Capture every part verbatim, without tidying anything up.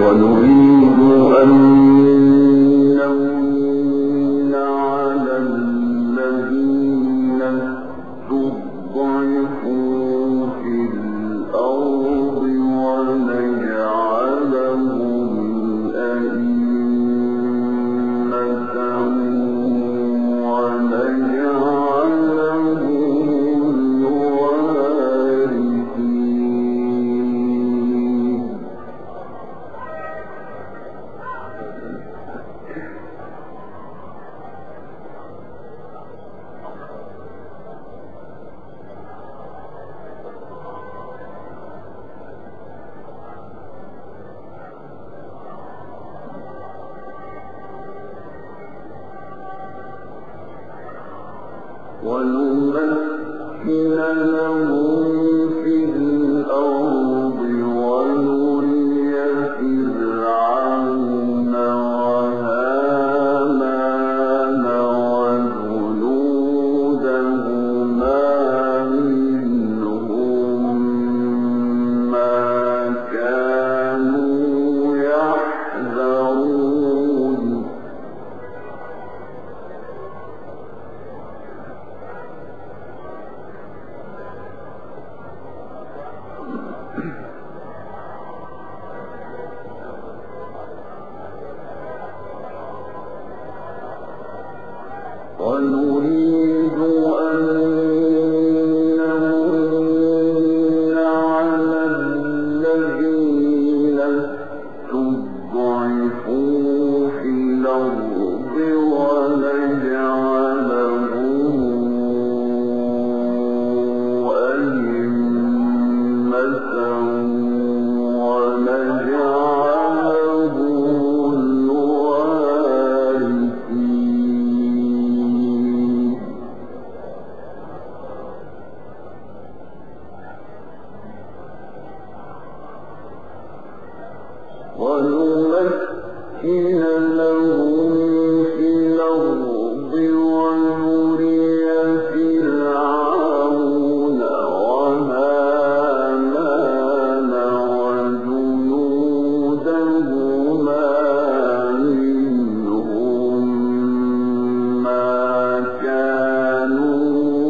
ونمكن لهم في الأرض ونري فرعون وهامان وجنودهما منهم ما كانوا يحذرون ونريد أن نمن على الذين استضعفوا في الأرض ونجعلهم أئمة ونجعلهم الوارثين ونمكن لهم في الأرض ونري فرعون وهامان وجنودهما منهم ما كانوا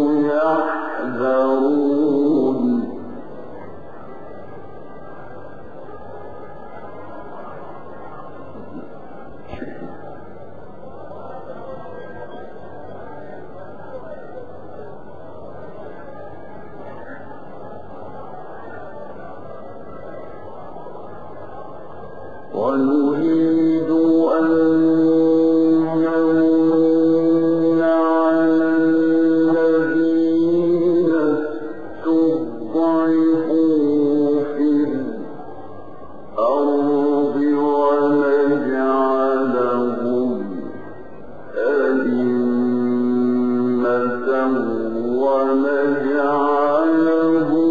يحذرون ونريد أن نمن على الذين استضعفوا في الأرض ونجعلهم أئمة ونجعلهم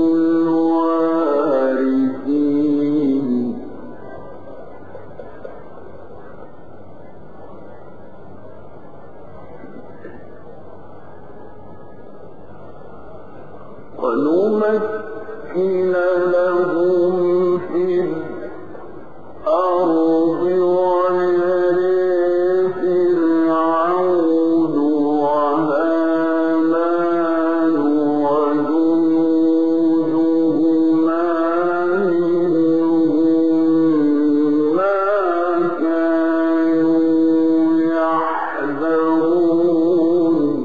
الوارثين ونمكن لهم في الأرض ونري فرعون وهامان وجنودهما منهم ما كانوا يحذرون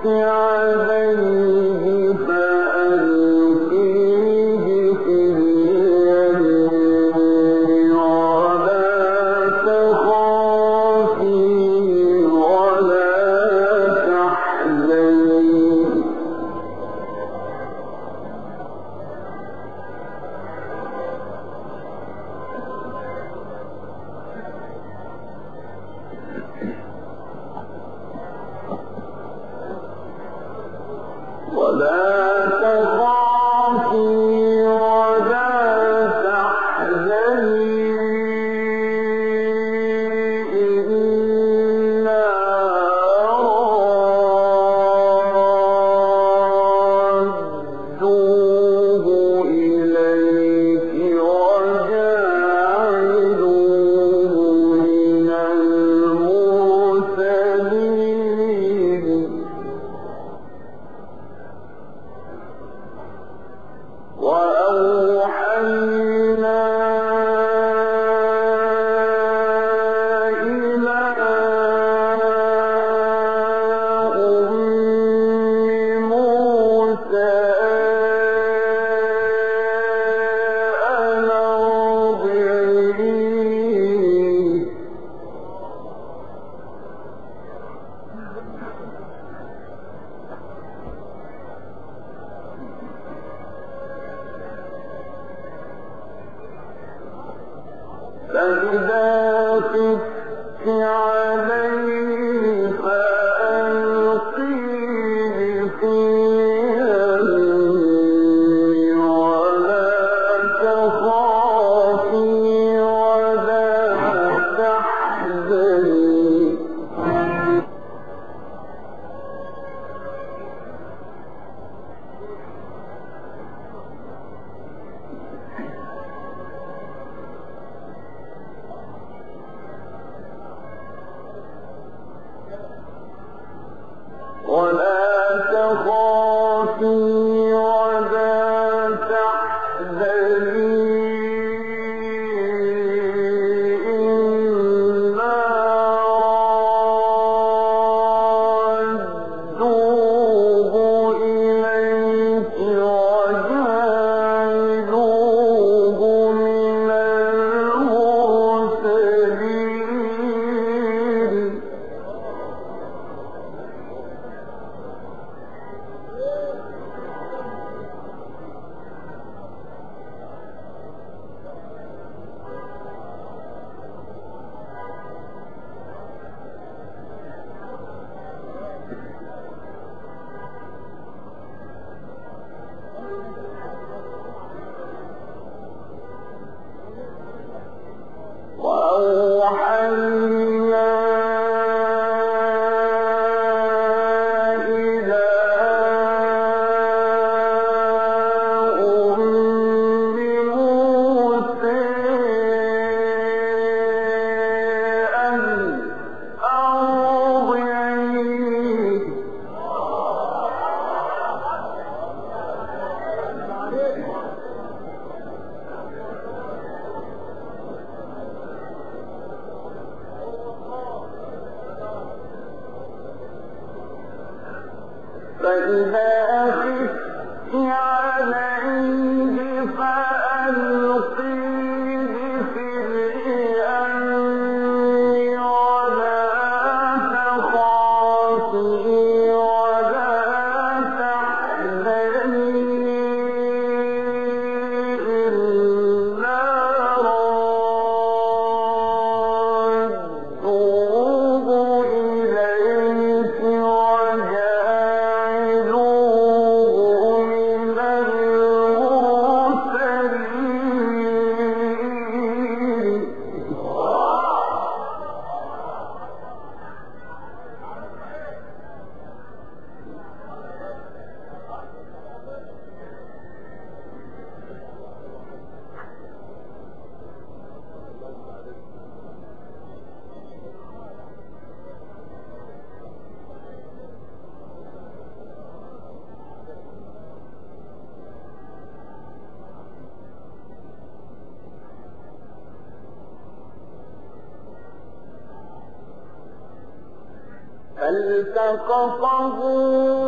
فالتقطه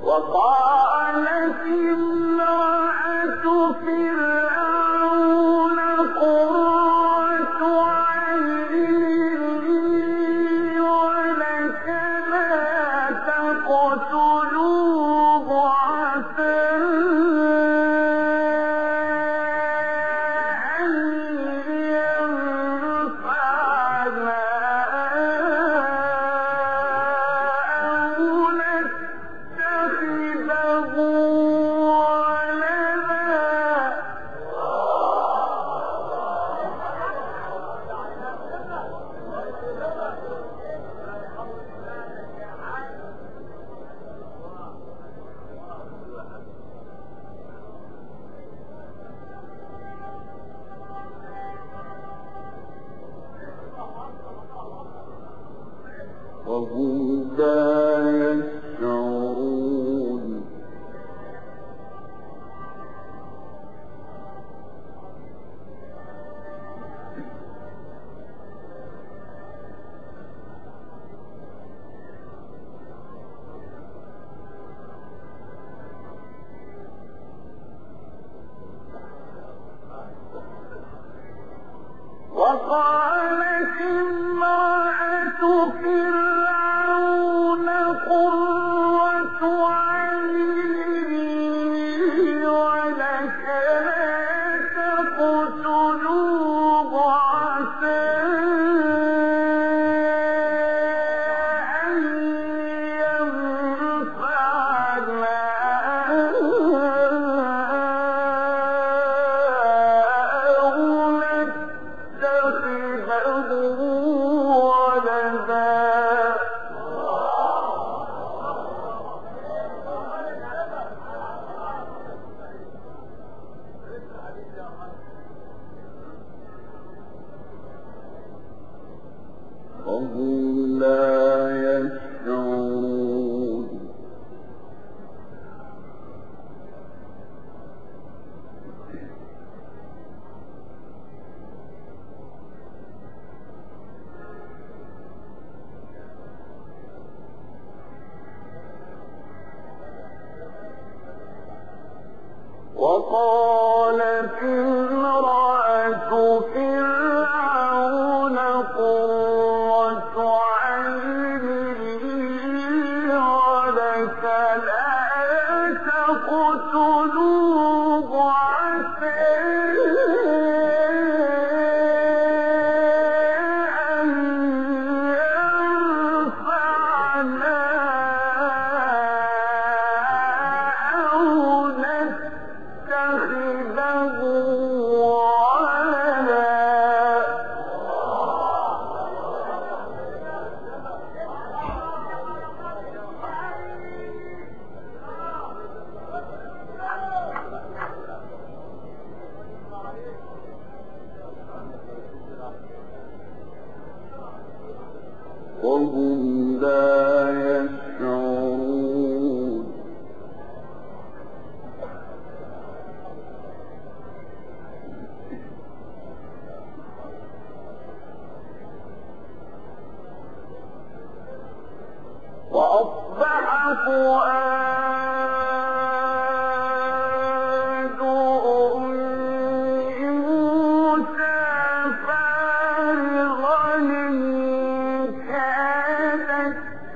وقالت امرأة فرعون قرة عين لي ولك لا تقتلوه عسى أن ينفعنا أو نتخذه وهم لا يشعرون وقالت امرأة فرعون قرة عين لي ولك لا تقتلوه عسى أن ينفعنا أو نتخذه ولدا وهم لا يشعرون وقالت امرأة فرعون قرة عين لي ولك لا تقتلوه عسى أن ينفعنا أو نتخذه ولدا وهم لا يشعرون وأصبح فؤاد أم موسى فارغا إن كادت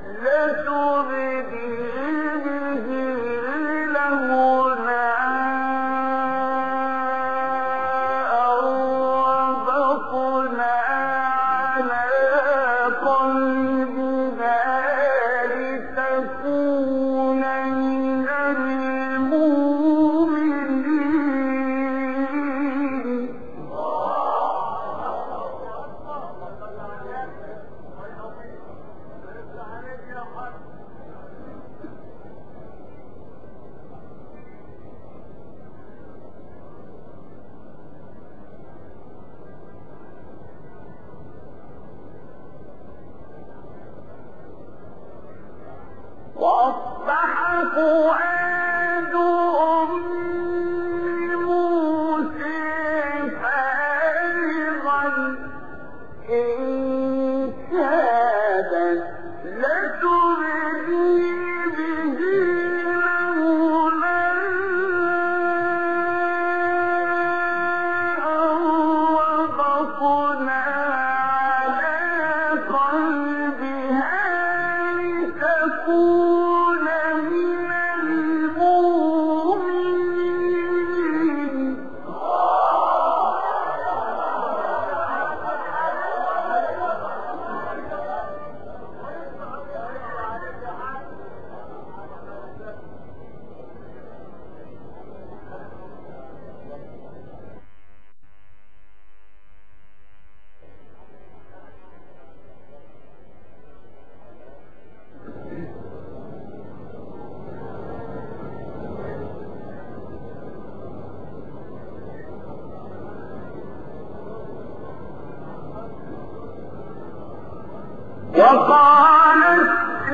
وقالت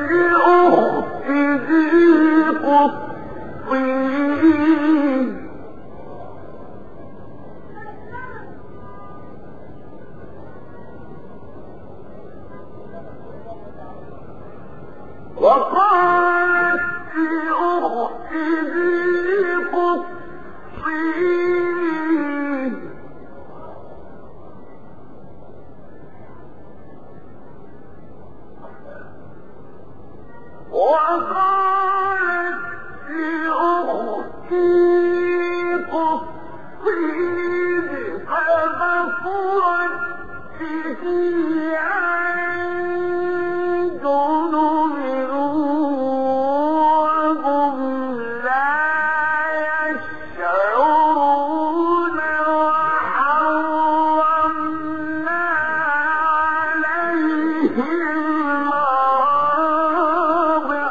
لأخته قصيه وقالت لأخته قصيه وقالت لأخته قصيه فبصرت به عن جنب وهم لا يشعرون وحرمنا عليه المراضع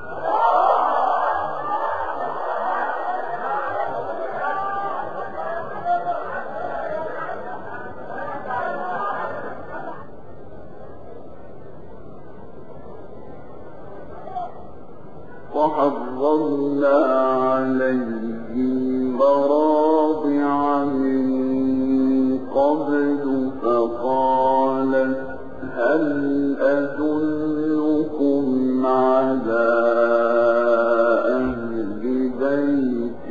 وحرمنا عليه المراضع من قبل فقالت هل أدلكم على أهل بيت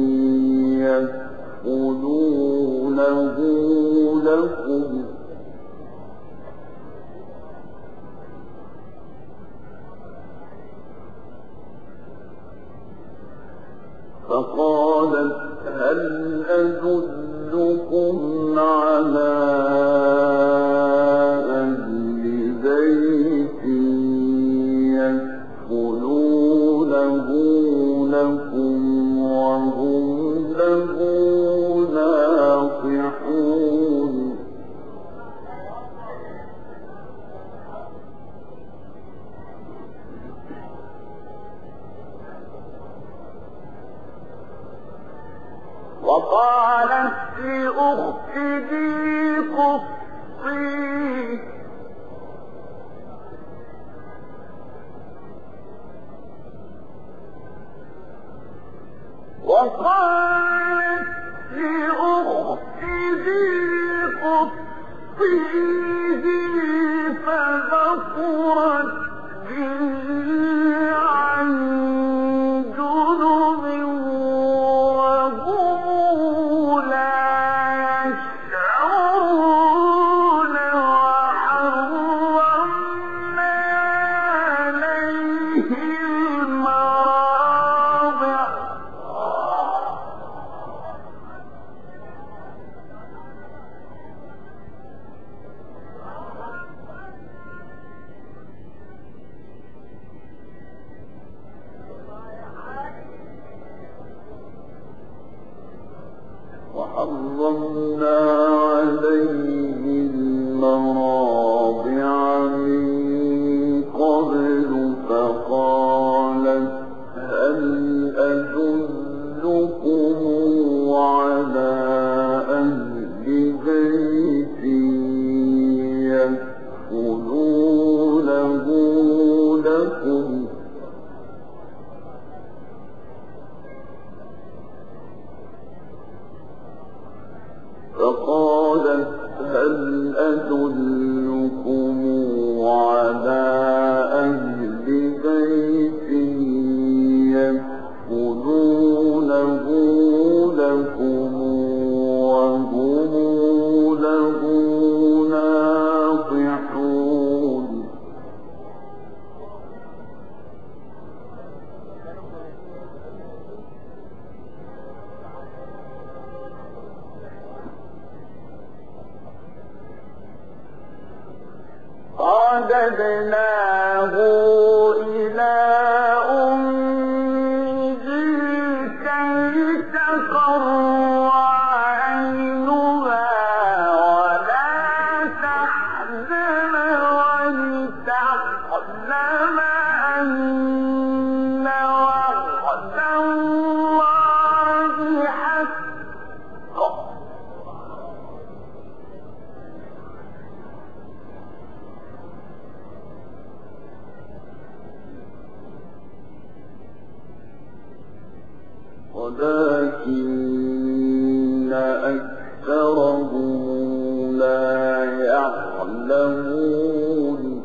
يكفلونه لكم فقالت هل أدلكم على أهل بيت يكفلونه لكم وهم له ناصحون وقالت لأخته قصيه وقالت لأخته قصيه فبصرت به عن جنب وهم لا يشعرون وحرمنا عليه المراضع وحرمنا عليه المراضع من قبل فقالت هل أدلكم على أهل بيت يكفلونه لكم فقالت هل أدلكم على أهل بيت يكفلونه لكم وهم له ناصحون رددناه إلى أمه كي تقر عينها ولا تحزن ولتعلم أن وعد الله حق ولكن أكثرهم لا يعلمون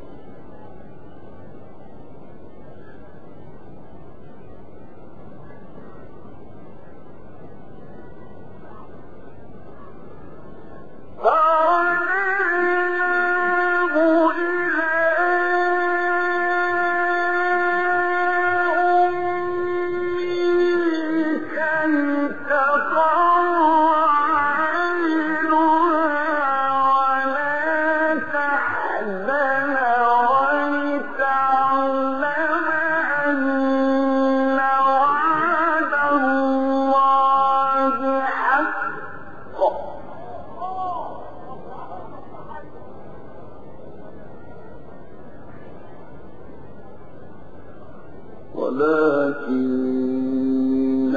ولكن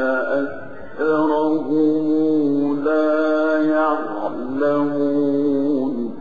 أكثرهم لا يعلمون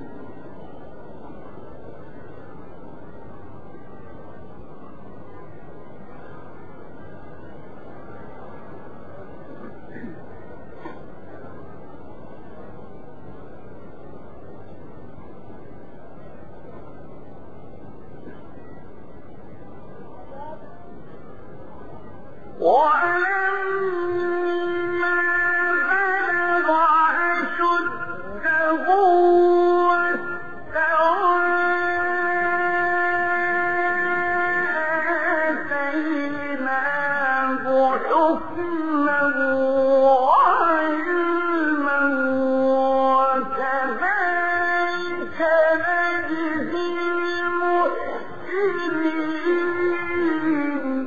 وَلَمَّا بَلَغَ أَشُدَّهُ وَاسْتَوَىٰ آتَيْنَاهُ حُكْمًا وَعِلْمًا ۚ وَكَذَٰلِكَ نَجْزِي الْمُحْسِنِينَ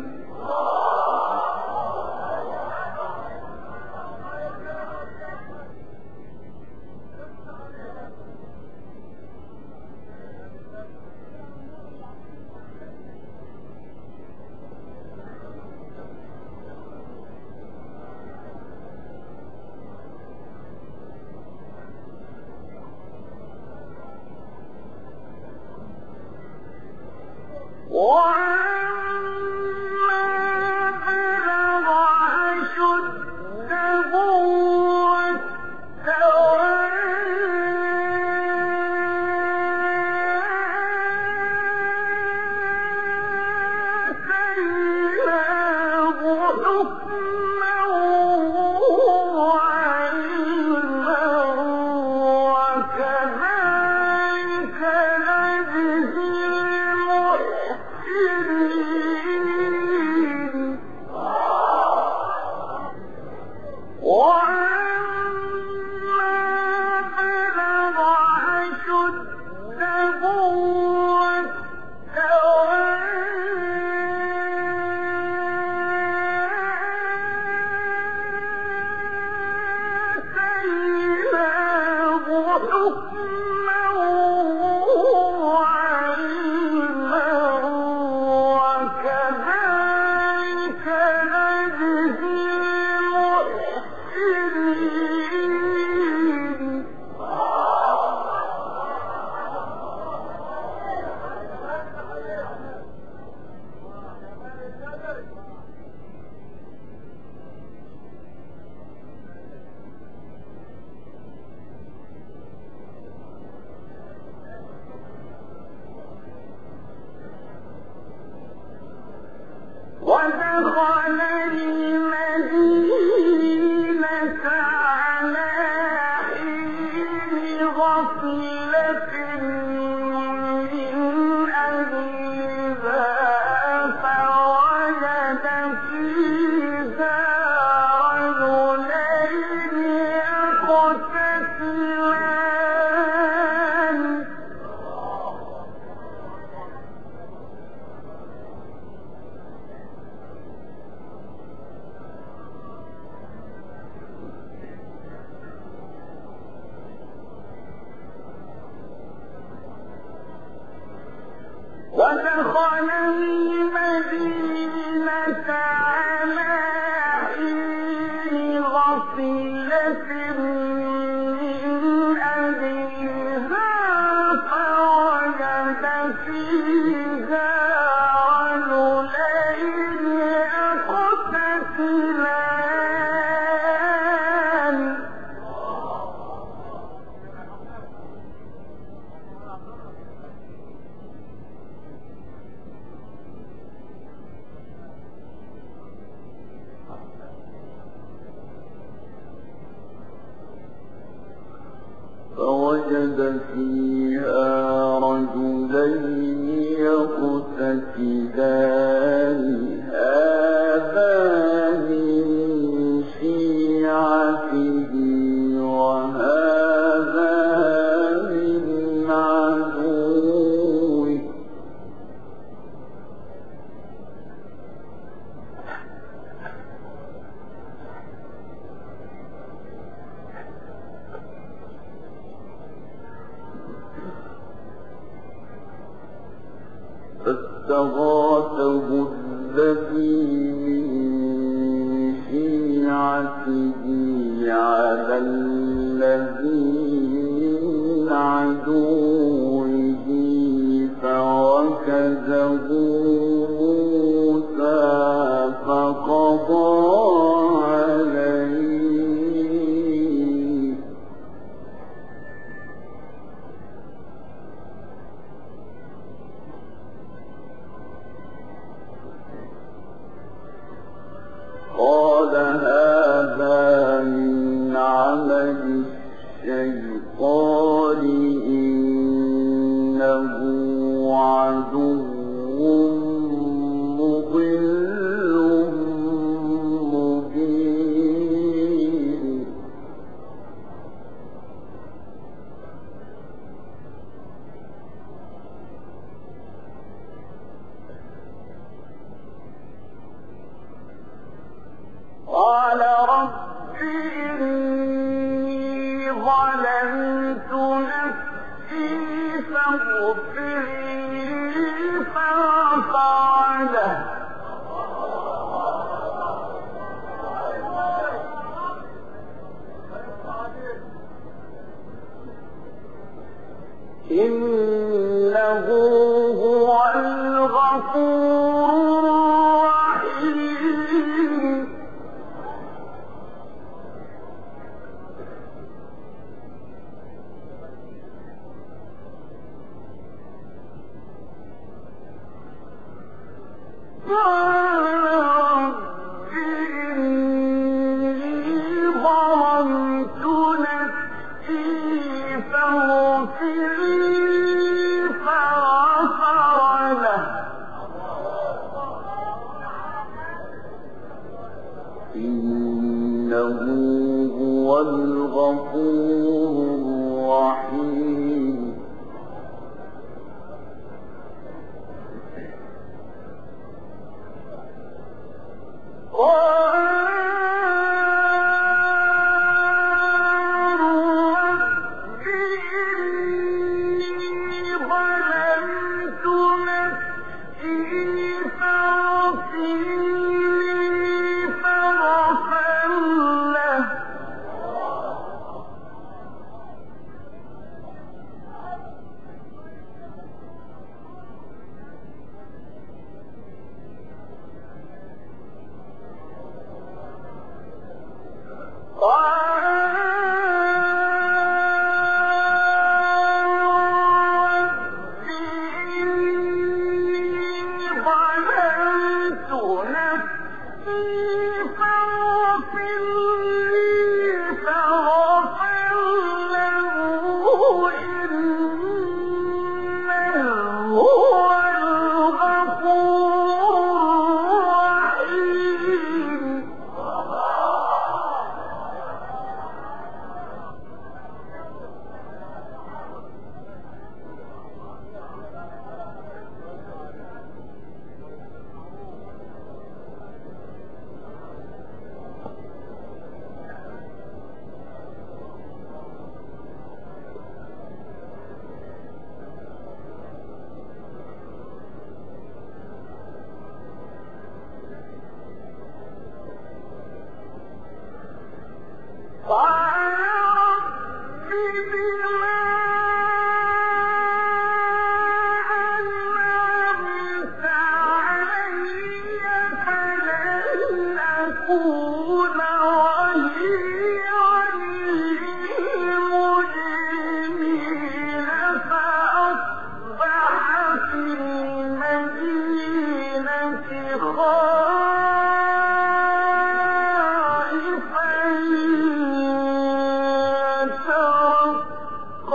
وَلَمَّا بَلَغَ أَشُدَّهُ وَاسْتَوَىٰ آتَيْنَاهُ حُكْمًا وَعِلْمًا ۚ وَكَذَٰلِكَ نَجْزِي الْمُحْسِنِينَ وَلَمَّا بَلَغَ أَشُدَّهُ وَاسْتَوَىٰ آتَيْنَاهُ حُكْمًا وَعِلْمًا ۚ وَكَذَٰلِكَ نَجْزِي الْمُحْسِنِينَ وَدَخَلَ الْمَدِينَةَ عَلَىٰ حِينِ غَفْلَةٍ مِّنْ أَهْلِهَا فَوَجَدَ فِيهَا رَجُلَيْنِ يَقْتَتِلَانِ وَدَخَلَ الْمَدِينَةَ عَلَىٰ حِينِ غَفْلَةٍ مِّنْ أَهْلِهَا فَوَجَدَ فِيهَا رَجُلَيْنِ يَقْتَتِلَانِ فوجد فيها رجلين يقتتلان هذا من شيعته وهذا من عدوه فاستغاثه الذي من شيعته على الذي من عدوه فوكزه موسى فقضى عليه قال هذا من عمل الشيطان إنه عدو مضل مبين قال رب إني ظلمت نفسي فاغفر لي فغفر له إنه هو الغفور الرحيم رب إني ظلمت نفسي فاغفر لي فغفر له إنه هو الغفور الرحيم رب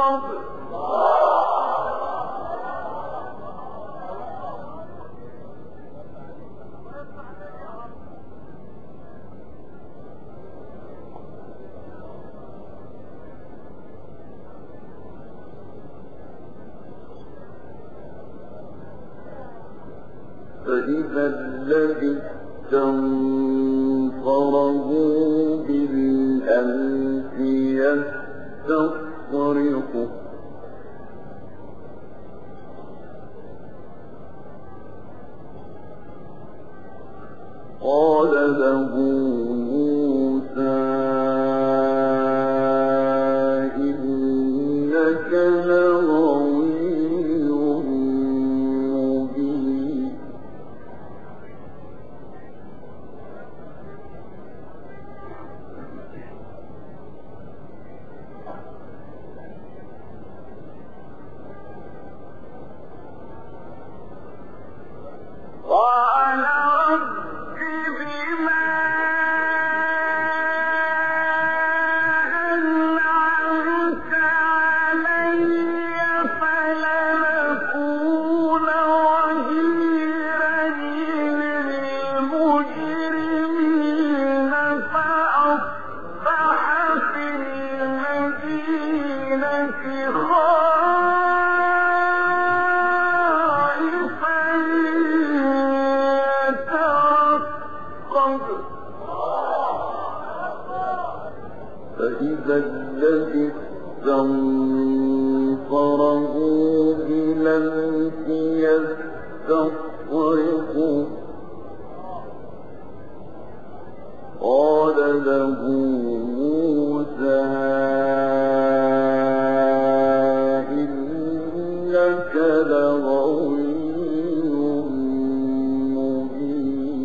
فإذا الذي استنصره بالأمس يستصرخه قال له موسى إنك لغوي مبين قال رب بما أنعمت علي فلنكون ظهيرا للمجرمين فأصبح في المدينة خائفا يترقب فإذا الذي استنصره بالأمس يستصرخه قال له موسى إنك لغوي مبين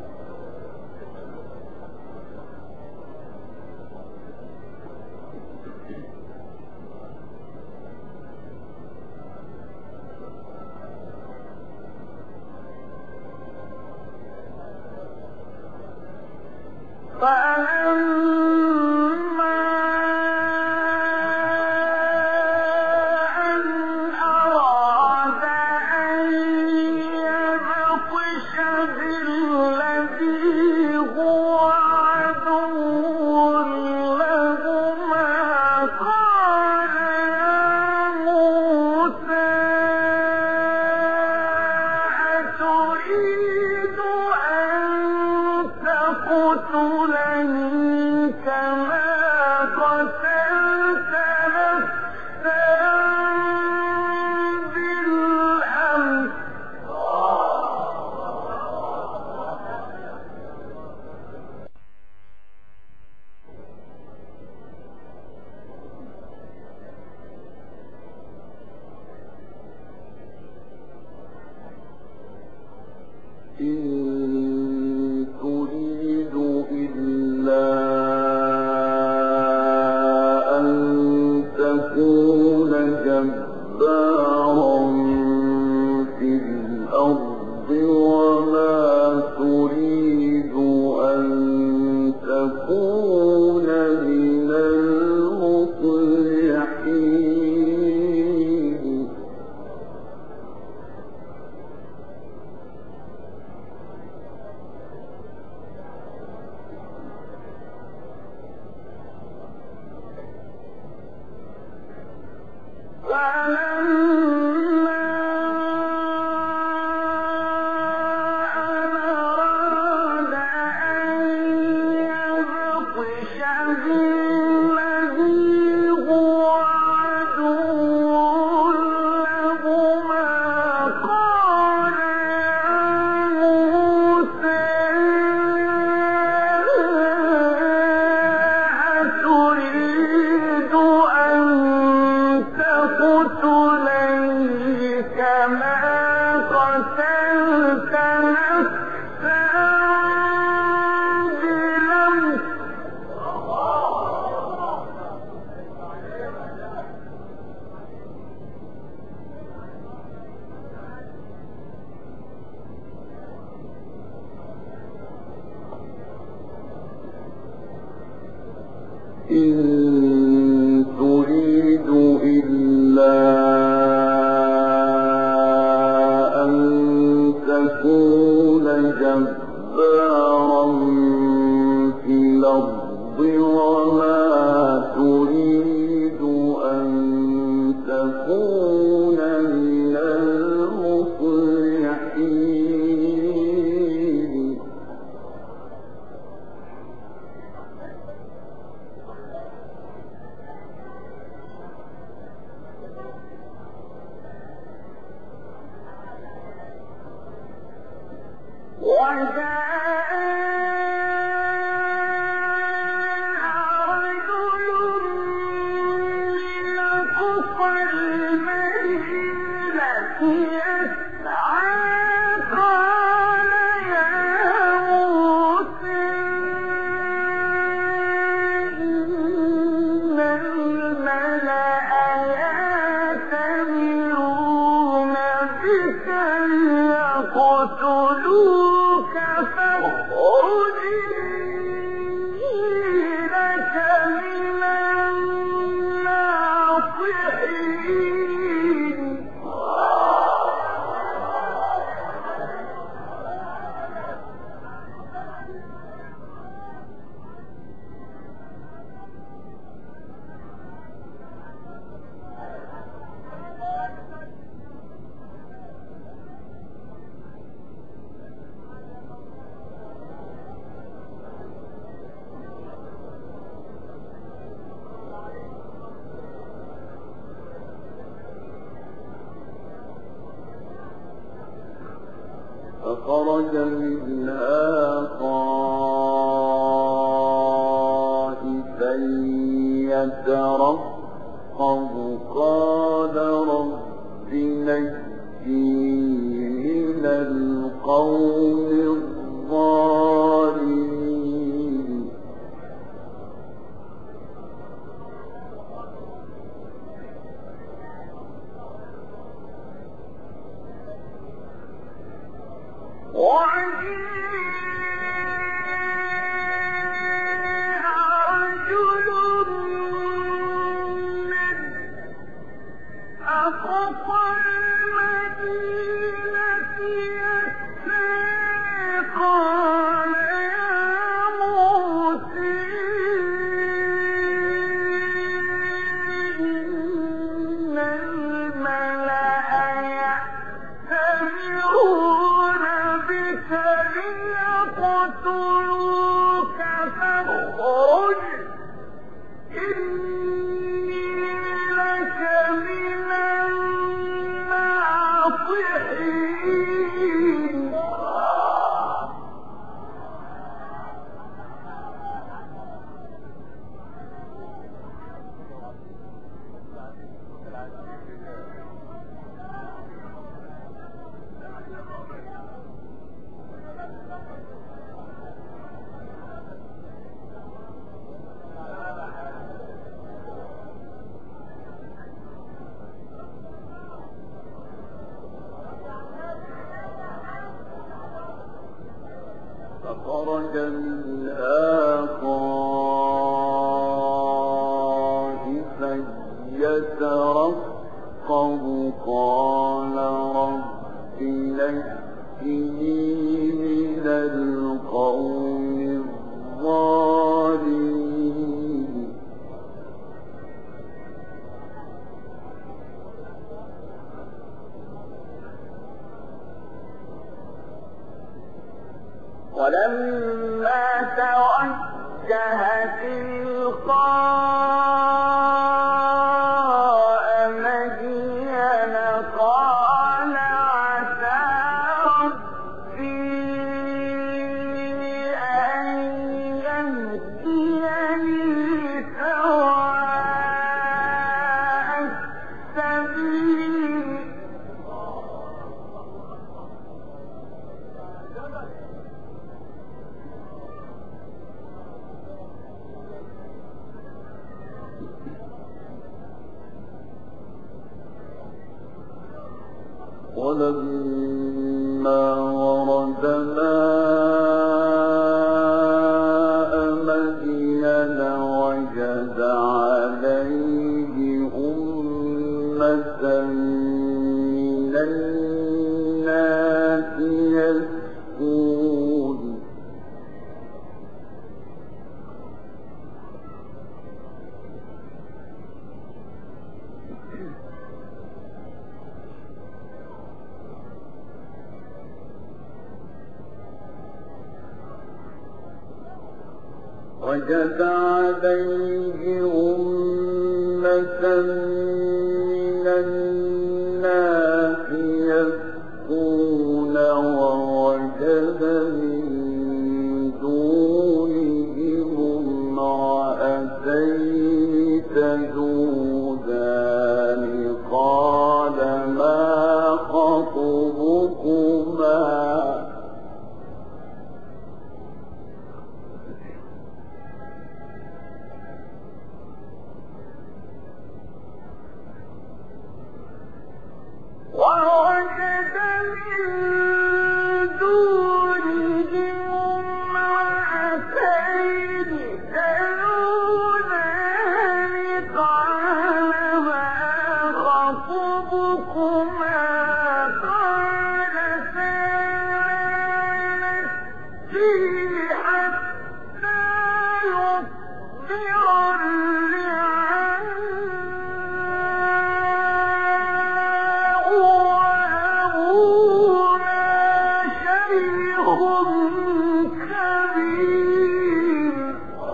فلما أن أراد أن يبطش بالذي هو عدو لهما قال يا موسى أتريد أن تقتلني كما قتلت نفسا بالأمس إن تريد إلا أن تكون جبارا في الأرض وما تريد أن تكون من المصلحين فلما أن أراد أن يبطش بالذي هو عدو لهما قال يا موسى أتريد أن تقتلني تكون من المفلحين يقتلوك فاخرج إني لك من الناصحين فخرج منها خائفا يترقب قال رب نجني من القوم الظالمين رجل من أقصى المدينة يسعى قال يا موسى إن الملأ يأتمرون بك ليقتلوك فاخرج إني لك من الناصحين فخرج منها خائفا يترقب قال رب نجني من القوم الظالمين ولما توجه تلقاء مدين قال عسى ربي أن يهديني سواء السبيل ولما ورد ماء مدين وجد عليه أمة من الناس يسقون وجد عليه أمة من الناس يسقون ووجد من دونهم امرأتين تذودان قال ما خطبكما ووجد من دونهم امرأتين تذودان قال ما خطبكما قالتا لا نسقي حتى يصدر الرعاء وأبونا شيخ كبير.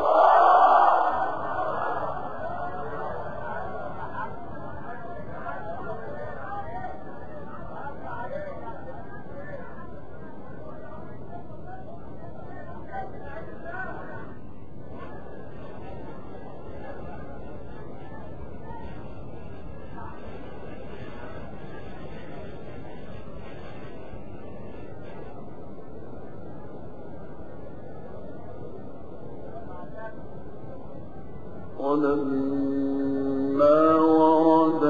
ولما ورد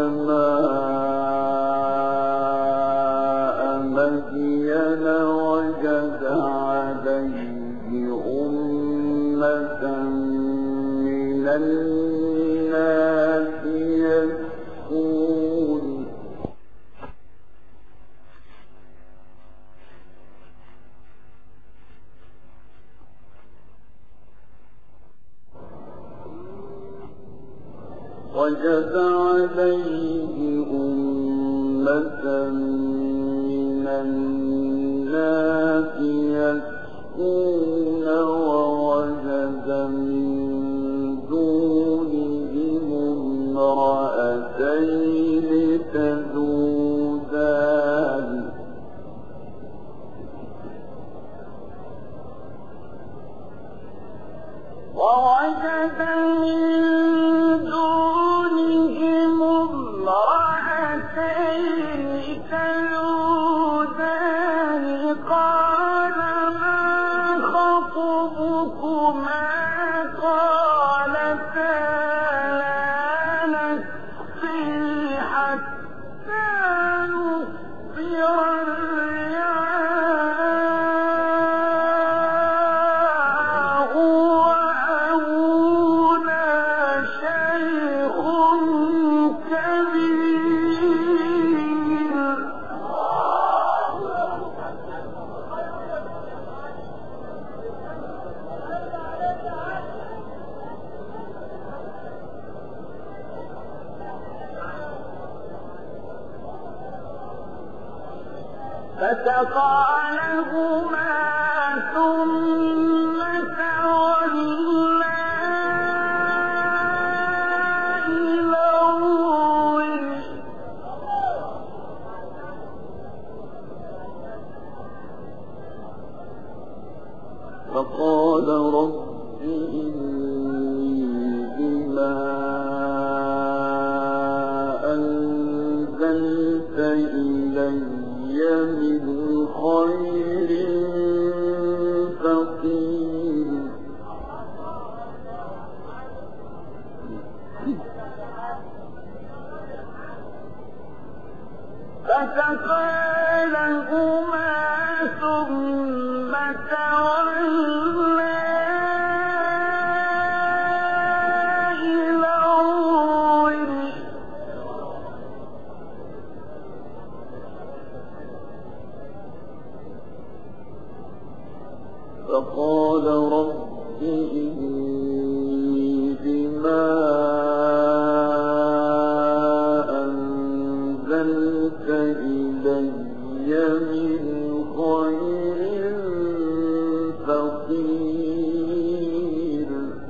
ماء مدين وجد عليه أمة من الناس يسقون وجد عليه أمة من الناس يسقون ووجد من دونهم امرأتين تذودان ووجد من دونهم امرأتين تذودان قال ما خطبكما قالتا لا نسقي حتى يصدر الرعاء وأبونا شيخ كبير. فسقى لهما ثم تولى إلى الظل فقال رب إني بما أنزلت إلي من خير فقير. فسقى لهما ثم تولى إلى الظل فقال رب إني بما أنزلت إلي من خير فقير.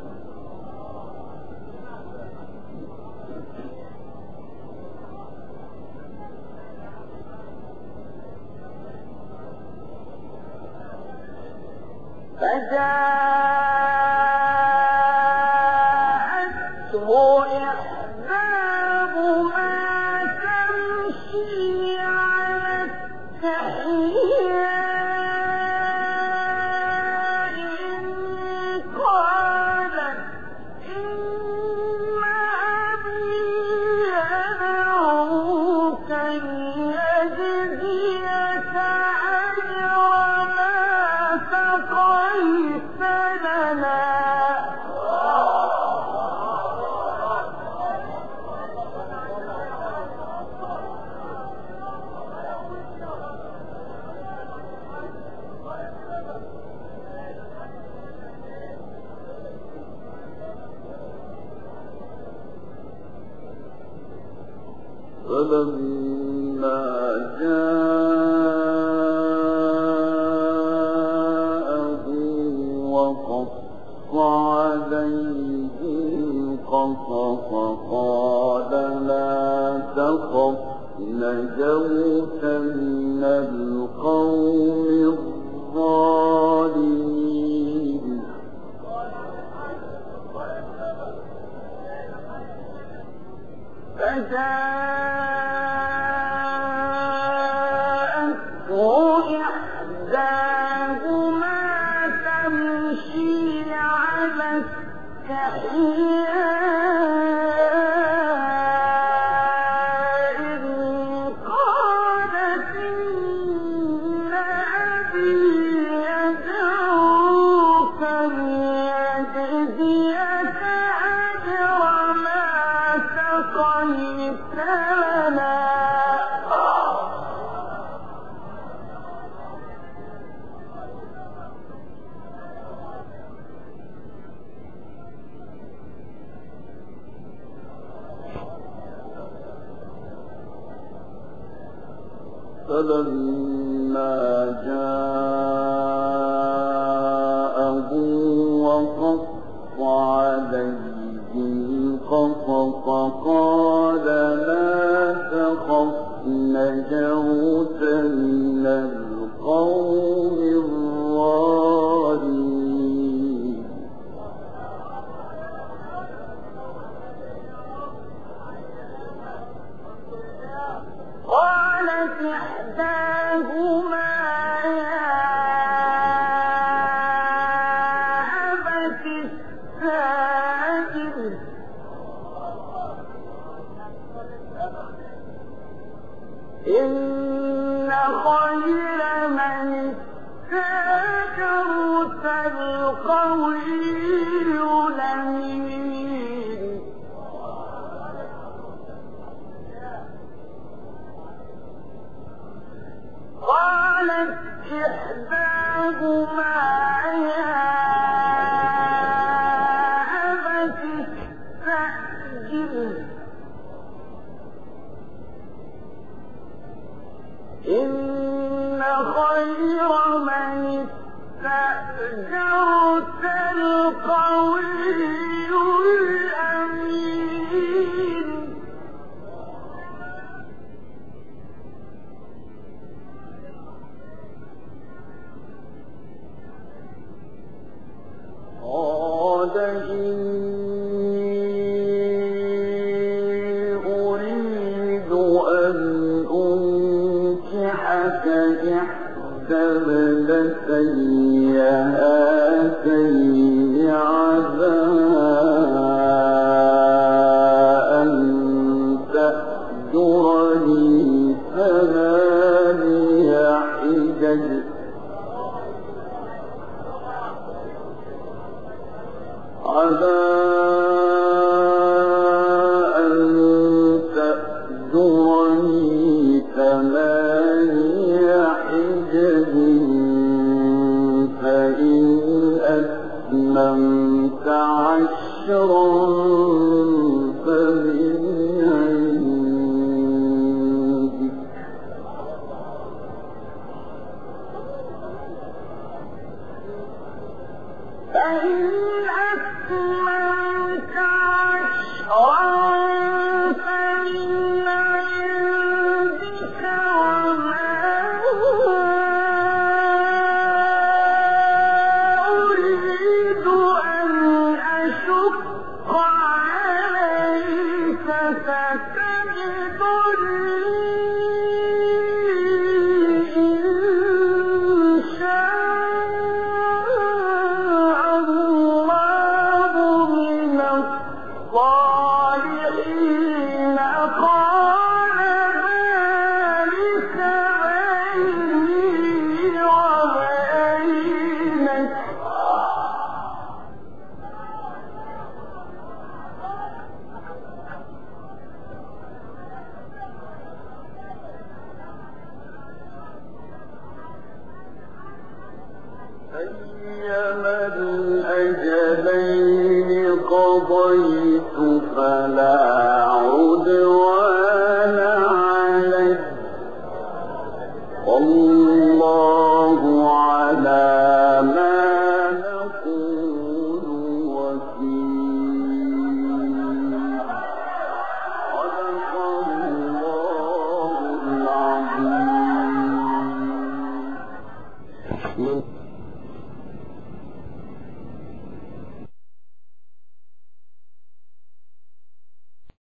فجاءته إحداهما تمشي على استحياء قالت إن أبي يدعوك ليجزيك أجر ما سقيت لنا. فلما جاءه وقص عليه القصص قال لا تخف نجوت من القوم الظالمين. فجاءته إحداهما تمشي على استحياء قالت إن أبي يدعوك ليجزيك أجر ما سقيت لنا. فلما جاءه وقص عليه القصص قال لا تخف نجوت من القوم الظالمين. قالت إحداهما يا أبت استأجره إن خير من استأجرت القوي الأمين. قالت إحداهما يا أبت استأجره إن خير من استأجرت القوي الأمين. قال إني أريد أن أنكحك إحدى ابنتي هاتين على أن تأجرني ثماني حجج على أن تأجرني ثماني حجج فإن أتممت عشرا فمن عندك فإن أتممت أيما الأجلين قضيت فلا عدوان علي والله على ما نقول وكيل. صدق